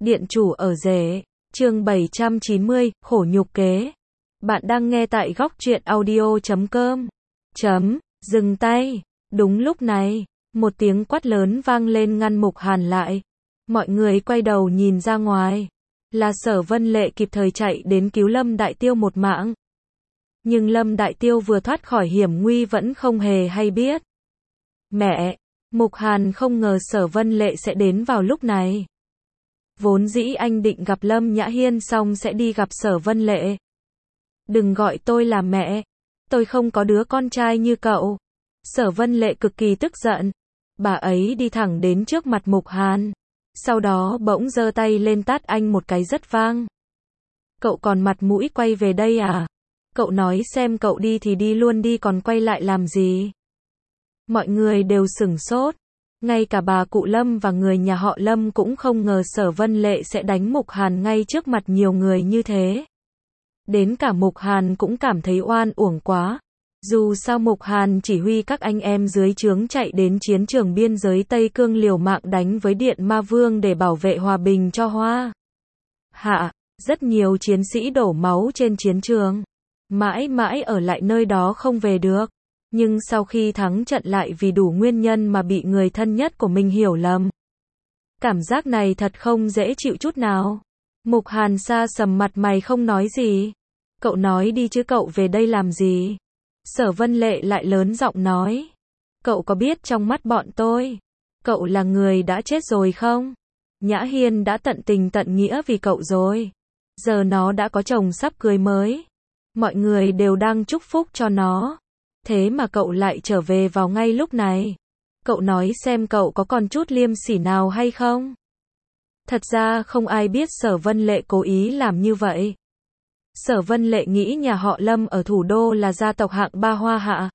Điện chủ ở rể. Chương 790, khổ nhục kế. Bạn đang nghe tại góc truyện audio.com. Dừng tay. Đúng lúc này, một tiếng quát lớn vang lên ngăn Mục Hàn lại. Mọi người quay đầu nhìn ra ngoài. Là Sở Vân Lệ kịp thời chạy đến cứu Lâm Đại Tiêu một mạng. Nhưng Lâm Đại Tiêu vừa thoát khỏi hiểm nguy vẫn không hề hay biết. Mẹ! Mục Hàn không ngờ Sở Vân Lệ sẽ đến vào lúc này. Vốn dĩ anh định gặp Lâm Nhã Hiên xong sẽ đi gặp Sở Vân Lệ. Đừng gọi tôi là mẹ. Tôi không có đứa con trai như cậu. Sở Vân Lệ cực kỳ tức giận. Bà ấy đi thẳng đến trước mặt Mục Hàn. Sau đó bỗng giơ tay lên tát anh một cái rất vang. Cậu còn mặt mũi quay về đây à? Cậu nói xem cậu đi thì đi luôn đi còn quay lại làm gì? Mọi người đều sửng sốt. Ngay cả bà cụ Lâm và người nhà họ Lâm cũng không ngờ Sở Vân Lệ sẽ đánh Mục Hàn ngay trước mặt nhiều người như thế. Đến cả Mục Hàn cũng cảm thấy oan uổng quá. Dù sao Mục Hàn chỉ huy các anh em dưới trướng chạy đến chiến trường biên giới Tây Cương liều mạng đánh với Điện Ma Vương để bảo vệ hòa bình cho Hoa Hạ. Rất nhiều chiến sĩ đổ máu trên chiến trường. Mãi mãi ở lại nơi đó không về được. Nhưng sau khi thắng trận lại vì đủ nguyên nhân mà bị người thân nhất của mình hiểu lầm. Cảm giác này thật không dễ chịu chút nào. Mục Hàn sa sầm mặt mày không nói gì. Cậu nói đi chứ cậu về đây làm gì? Sở Vân Lệ lại lớn giọng nói. Cậu có biết trong mắt bọn tôi, cậu là người đã chết rồi không? Nhã Hiên đã tận tình tận nghĩa vì cậu rồi. Giờ nó đã có chồng sắp cưới mới. Mọi người đều đang chúc phúc cho nó. Thế mà cậu lại trở về vào ngay lúc này. Cậu nói xem cậu có còn chút liêm sỉ nào hay không? Thật ra không ai biết Sở Vân Lệ cố ý làm như vậy. Sở Vân Lệ nghĩ nhà họ Lâm ở thủ đô là gia tộc hạng ba Hoa Hạ.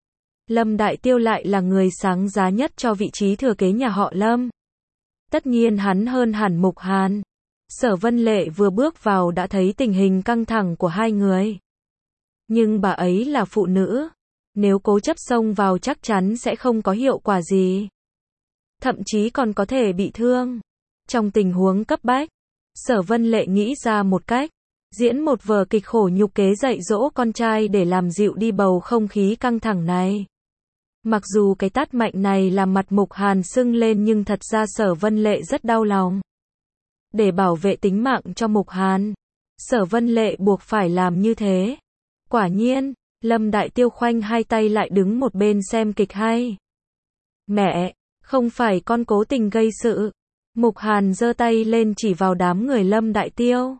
Lâm Đại Tiêu lại là người sáng giá nhất cho vị trí thừa kế nhà họ Lâm. Tất nhiên hắn hơn hẳn Mục Hàn. Sở Vân Lệ vừa bước vào đã thấy tình hình căng thẳng của hai người. Nhưng bà ấy là phụ nữ. Nếu cố chấp xông vào chắc chắn sẽ không có hiệu quả gì. Thậm chí còn có thể bị thương. Trong tình huống cấp bách, Sở Vân Lệ nghĩ ra một cách. Diễn một vở kịch khổ nhục kế dạy dỗ con trai để làm dịu đi bầu không khí căng thẳng này. Mặc dù cái tát mạnh này làm mặt Mục Hàn sưng lên nhưng thật ra Sở Vân Lệ rất đau lòng. Để bảo vệ tính mạng cho Mục Hàn, Sở Vân Lệ buộc phải làm như thế. Quả nhiên, Lâm Đại Tiêu khoanh hai tay lại đứng một bên xem kịch hay. Mẹ, không phải con cố tình gây sự. Mục Hàn giơ tay lên chỉ vào đám người Lâm Đại Tiêu.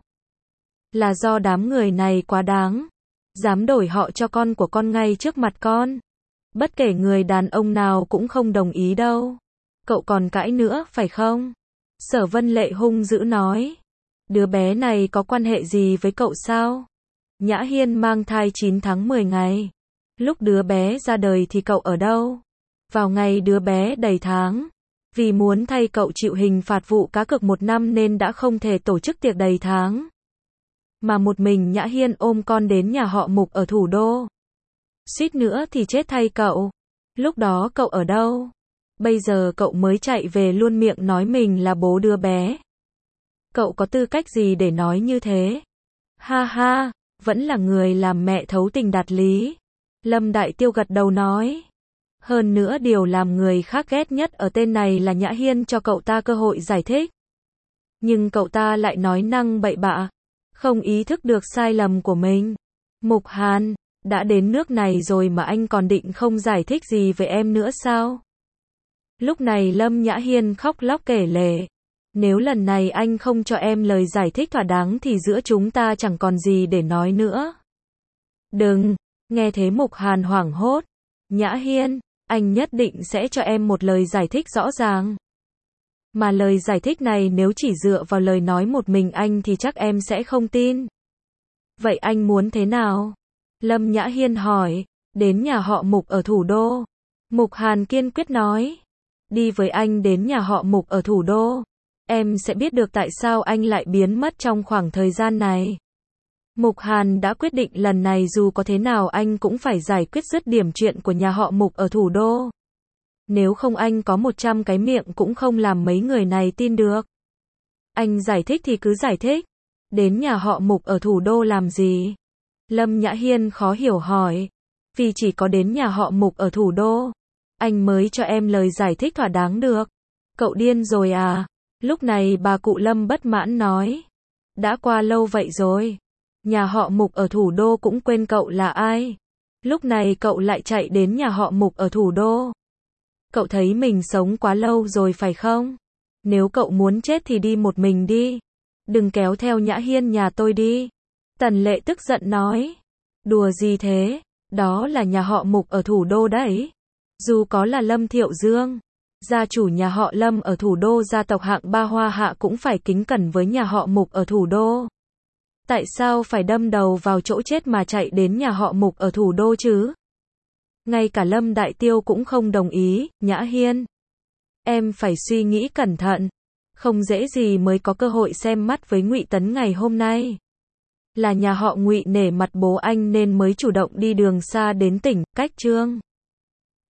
Là do đám người này quá đáng. Dám đổi họ cho con của con ngay trước mặt con. Bất kể người đàn ông nào cũng không đồng ý đâu. Cậu còn cãi nữa phải không? Sở Vân Lệ hung dữ nói. Đứa bé này có quan hệ gì với cậu sao? Nhã Hiên mang thai 9 tháng 10 ngày. Lúc đứa bé ra đời thì cậu ở đâu? Vào ngày đứa bé đầy tháng. Vì muốn thay cậu chịu hình phạt vụ cá cược 1 năm nên đã không thể tổ chức tiệc đầy tháng. Mà một mình Nhã Hiên ôm con đến nhà họ Mục ở thủ đô. Suýt nữa thì chết thay cậu. Lúc đó cậu ở đâu? Bây giờ cậu mới chạy về luôn miệng nói mình là bố đứa bé. Cậu có tư cách gì để nói như thế? Ha ha, vẫn là người làm mẹ thấu tình đạt lý. Lâm Đại Tiêu gật đầu nói. Hơn nữa điều làm người khác ghét nhất ở tên này là Nhã Hiên cho cậu ta cơ hội giải thích. Nhưng cậu ta lại nói năng bậy bạ. Không ý thức được sai lầm của mình. Mục Hàn, đã đến nước này rồi mà anh còn định không giải thích gì về em nữa sao? Lúc này Lâm Nhã Hiên khóc lóc kể lể. Nếu lần này anh không cho em lời giải thích thỏa đáng thì giữa chúng ta chẳng còn gì để nói nữa. Đừng, nghe thế Mục Hàn hoảng hốt. Nhã Hiên, anh nhất định sẽ cho em một lời giải thích rõ ràng. Mà lời giải thích này nếu chỉ dựa vào lời nói một mình anh thì chắc em sẽ không tin. Vậy anh muốn thế nào? Lâm Nhã Hiên hỏi. Đến nhà họ Mục ở thủ đô. Mục Hàn kiên quyết nói. Đi với anh đến nhà họ Mục ở thủ đô. Em sẽ biết được tại sao anh lại biến mất trong khoảng thời gian này. Mục Hàn đã quyết định lần này dù có thế nào anh cũng phải giải quyết dứt điểm chuyện của nhà họ Mục ở thủ đô. Nếu không anh có 100 cái miệng cũng không làm mấy người này tin được. Anh giải thích thì cứ giải thích. Đến nhà họ Mục ở thủ đô làm gì? Lâm Nhã Hiên khó hiểu hỏi. Vì chỉ có đến nhà họ Mục ở thủ đô, anh mới cho em lời giải thích thỏa đáng được. Cậu điên rồi à? Lúc này bà cụ Lâm bất mãn nói. Đã qua lâu vậy rồi. Nhà họ Mục ở thủ đô cũng quên cậu là ai. Lúc này cậu lại chạy đến nhà họ Mục ở thủ đô. Cậu thấy mình sống quá lâu rồi phải không? Nếu cậu muốn chết thì đi một mình đi. Đừng kéo theo Nhã Hiên nhà tôi đi. Tần Lệ tức giận nói. Đùa gì thế? Đó là nhà họ Mục ở thủ đô đấy. Dù có là Lâm Thiệu Dương, gia chủ nhà họ Lâm ở thủ đô, gia tộc hạng ba Hoa Hạ cũng phải kính cẩn với nhà họ Mục ở thủ đô. Tại sao phải đâm đầu vào chỗ chết mà chạy đến nhà họ Mục ở thủ đô chứ? Ngay cả Lâm Đại Tiêu cũng không đồng ý. Nhã Hiên, em phải suy nghĩ cẩn thận. Không dễ gì mới có cơ hội xem mắt với Ngụy Tấn ngày hôm nay. Là nhà họ Ngụy nể mặt bố anh nên mới chủ động đi đường xa đến tỉnh Cách Trương.